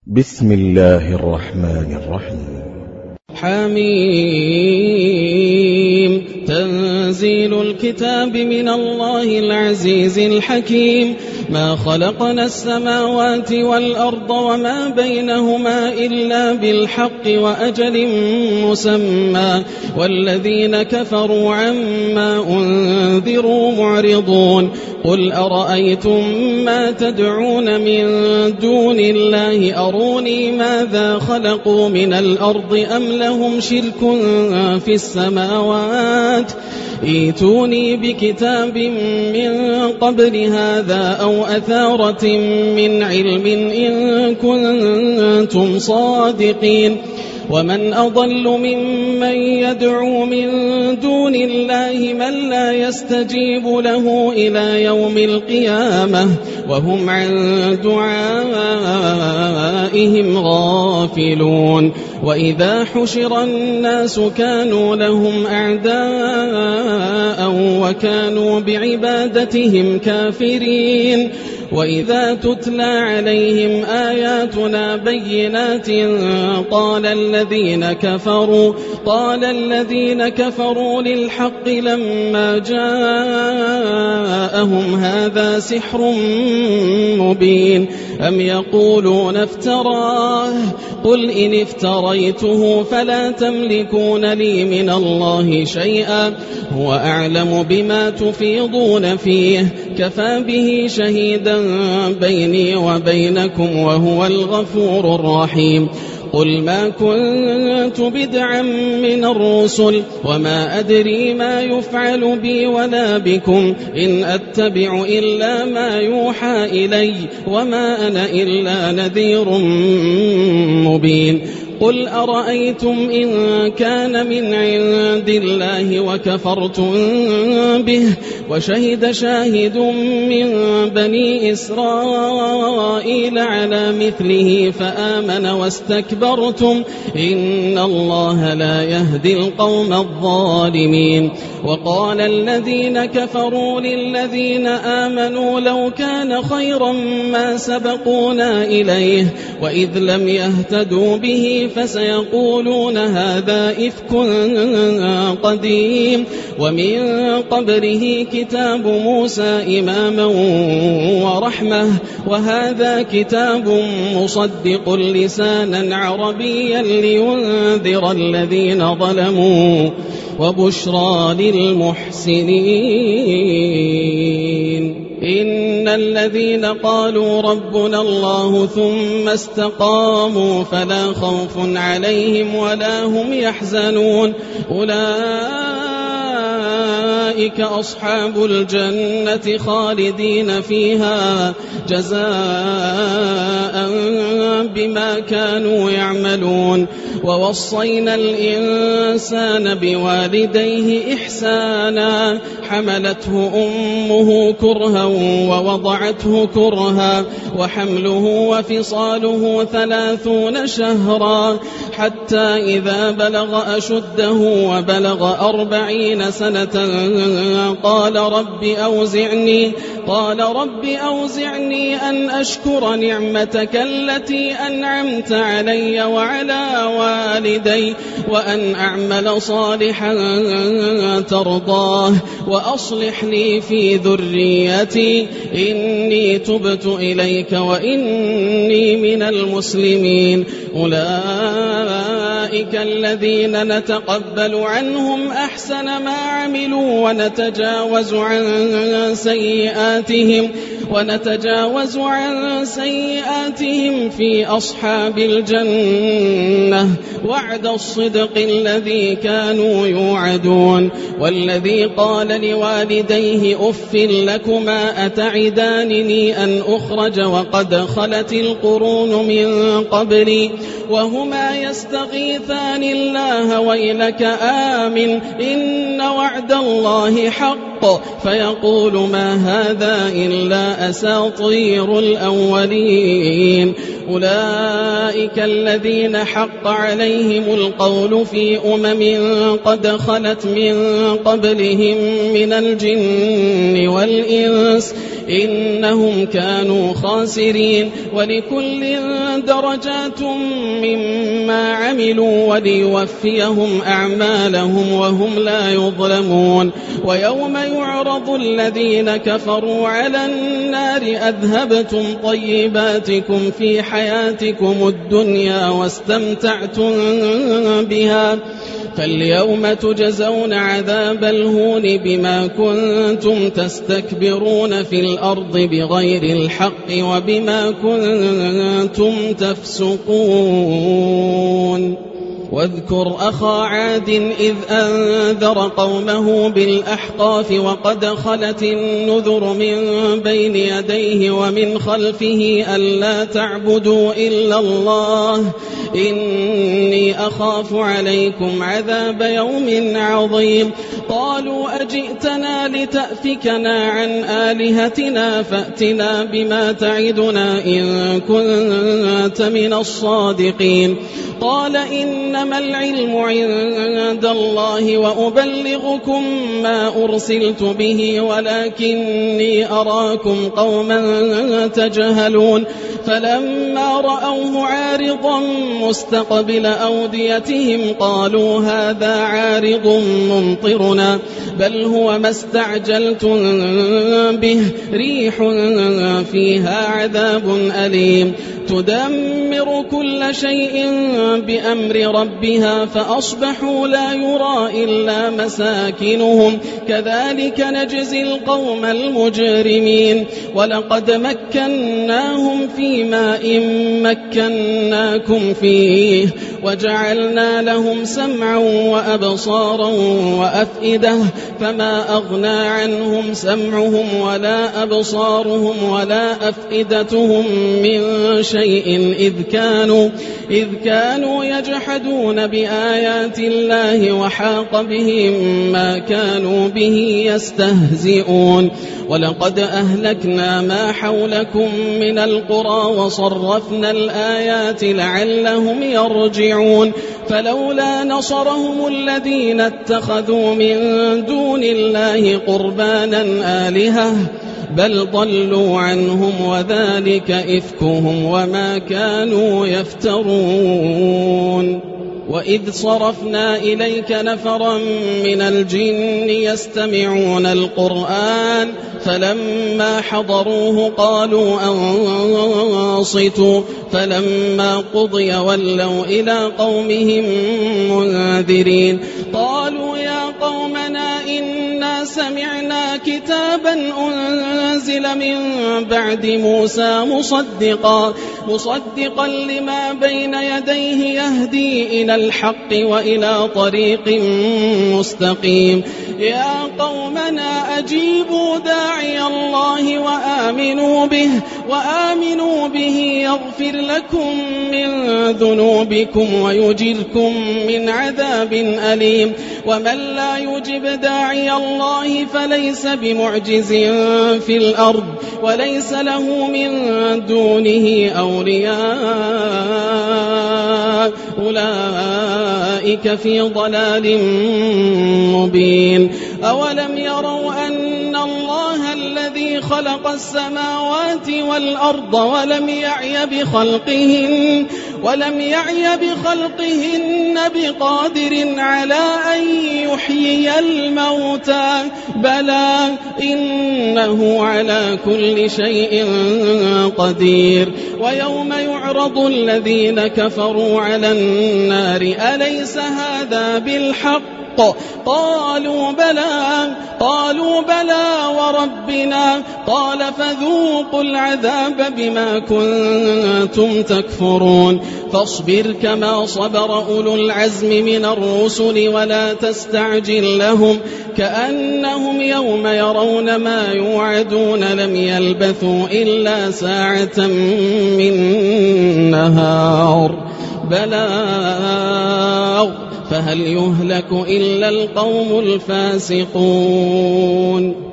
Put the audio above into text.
بسم الله الرحمن الرحيم. حميم. تنزيل الكتاب من الله العزيز الحكيم. ما خلقنا السماوات والأرض وما بينهما إلا بالحق وأجل مسمى والذين كفروا عما أنذروا معرضون. قل أرأيتم ما تدعون من دون الله أروني ماذا خلقوا من الأرض أم لهم شرك في السماوات ائتوني بكتاب من قبل هذا أو أثارة من علم إن كنتم صادقين. ومن أضل ممن يدعو من دون الله من لا يستجيب له إلى يوم القيامة وهم عن دعائهم غافلون. وإذا حشر الناس كانوا لهم أعداء وكانوا بعبادتهم كافرين. وإذا تتلى عليهم آياتنا بينات قال الذين كفروا للحق لما جاءهم هذا سحر مبين أم يقولون افتراه قل إن افتريته فلا تملكون لي من الله شيئا هو أعلم بما تفيضون فيه كفى به شهيدا بيني وبينكم وهو الغفور الرحيم. قل ما كنت بدعا من الرسل وما أدري ما يفعل بي ولا بكم إن أتبع إلا ما يوحى إلي وما أنا إلا نذير مبين. قل أرأيتم إن كان من عند الله وكفرتم به وشهد شاهد من بني إسرائيل على مثله فآمن واستكبرتم إن الله لا يهدي القوم الظالمين. وقال الذين كفروا للذين آمنوا لو كان خيرا ما سبقونا إليه وإذ لم يهتدوا به فسيقولون هذا إفك قديم ومن قبله كتاب موسى إماما ورحمة وهذا كتاب مصدق لسانا عربيا لينذر الذين ظلموا وبشرى للمحسنين. إن الذين قالوا ربنا الله ثم استقاموا فلا خوف عليهم ولا هم يحزنون أولئك أصحاب الجنة خالدين فيها جزاء بما كانوا يعملون. ووصينا الإنسان بوالديه إحسانا حملته أمه كرها ووضعته كرها وحمله وفصاله 30 شهرا حتى إذا بلغ أشده وبلغ 40 سنة قال رب أوزعني أن أشكر نعمتك التي أنعمت علي وعلى والدي وأن أعمل صالحا ترضاه وأصلح لي في ذريتي إني تبت إليك وإني من المسلمين. أولئك الذين نتقبل عنهم أحسن ما عملوا ونتجاوز عن سيئاتهم في أصحاب الجنة وعد الصدق الذي كانوا يوعدون. والذي قال لوالديه أف لكما أتعدانني أن أخرج وقد خلت القرون من قبلي وهما يستغيثان الله ويلك آمن إن وعد الله حق فيقول ما هذا إلا أساطير الأولين. أولئك الذين حق عليهم القول في قد خلت من قبلهم من الجن والإنس إنهم كانوا خاسرين ولكل درجات مما عملوا وليوفيهم أعمالهم وهم لا يظلمون ويوم يعرض الذين كفروا على النار أذهبتم طيباتكم في حياتكم الدنيا واستمتعتم بها فاليوم تجزون عذاب الهون بما كنتم تستكبرون في الأرض بغير الحق وبما كنتم تفسقون واذكر أخا عاد إذ أنذر قومه بالأحقاف وقد خلت النذر من بين يديه ومن خلفه ألا تعبدوا إلا الله إني أخاف عليكم عذاب يوم عظيم قالوا أجئتنا لتأفكنا عن آلهتنا فأتنا بما تعدنا إن كنت من الصادقين قال إنما العلم عند الله وأبلغكم ما أرسلت به ولكني أراكم قوما تجهلون فلما رأوه عارضا مستقبل أوديتهم قالوا هذا عارض ممطرنا بل هو ما استعجلتم به ريح فيها عذاب أليم تدمر كل شيء بأمر ربها فأصبحوا لا يرى إلا مساكنهم كذلك نجزي القوم المجرمين ولقد مكناهم في ماء مكناكم فيه وجعلنا لهم سمعا وأبصارا وأفئدة فما أغنى عنهم سمعهم ولا أبصارهم ولا أفئدتهم من شيء إذ كانوا يجحدون بآيات الله وحاق بهم ما كانوا به يستهزئون ولقد أهلكنا ما حولكم من القرى وصرفنا الآيات لعلهم يرجعون فلولا نصرهم الذين اتخذوا من دون الله قربانا آلهة بل ضلوا عنهم وذلك إفكهم وما كانوا يفترون وإذ صرفنا إليك نفرا من الجن يستمعون القرآن فلما حضروه قالوا أنصتوا فلما قضي ولوا إلى قومهم منذرين قالوا يا قومنا إنا سمعنا كتابا أنزل من بعد موسى مصدقا لما بين يديه يهدي إلى الحق وإلى طريق مستقيم يا قومنا أجيبوا داعي الله وآمنوا به يغفر لكم من ذنوبكم ويجركم من عذاب أليم ومن لا يجب داعي الله فليس بمعجز في الأرض وليس له من دونه أولياء أولئك في ضلال مبين أولم يروا أن الله الذي خلق السماوات والأرض ولم يعي بخلقهن بقادر على أن يحيي الموتى بلى إنه على كل شيء قدير ويوم يعرض الذين كفروا على النار أليس هذا بالحق قالوا بلى وربنا قال فذوقوا العذاب بما كنتم تكفرون فاصبر كما صبر أولو العزم من الرسل ولا تستعجل لهم كأنهم يوم يرون ما يوعدون لم يلبثوا إلا ساعة من نهار بلاغ فهل يهلك إلا القوم الفاسقون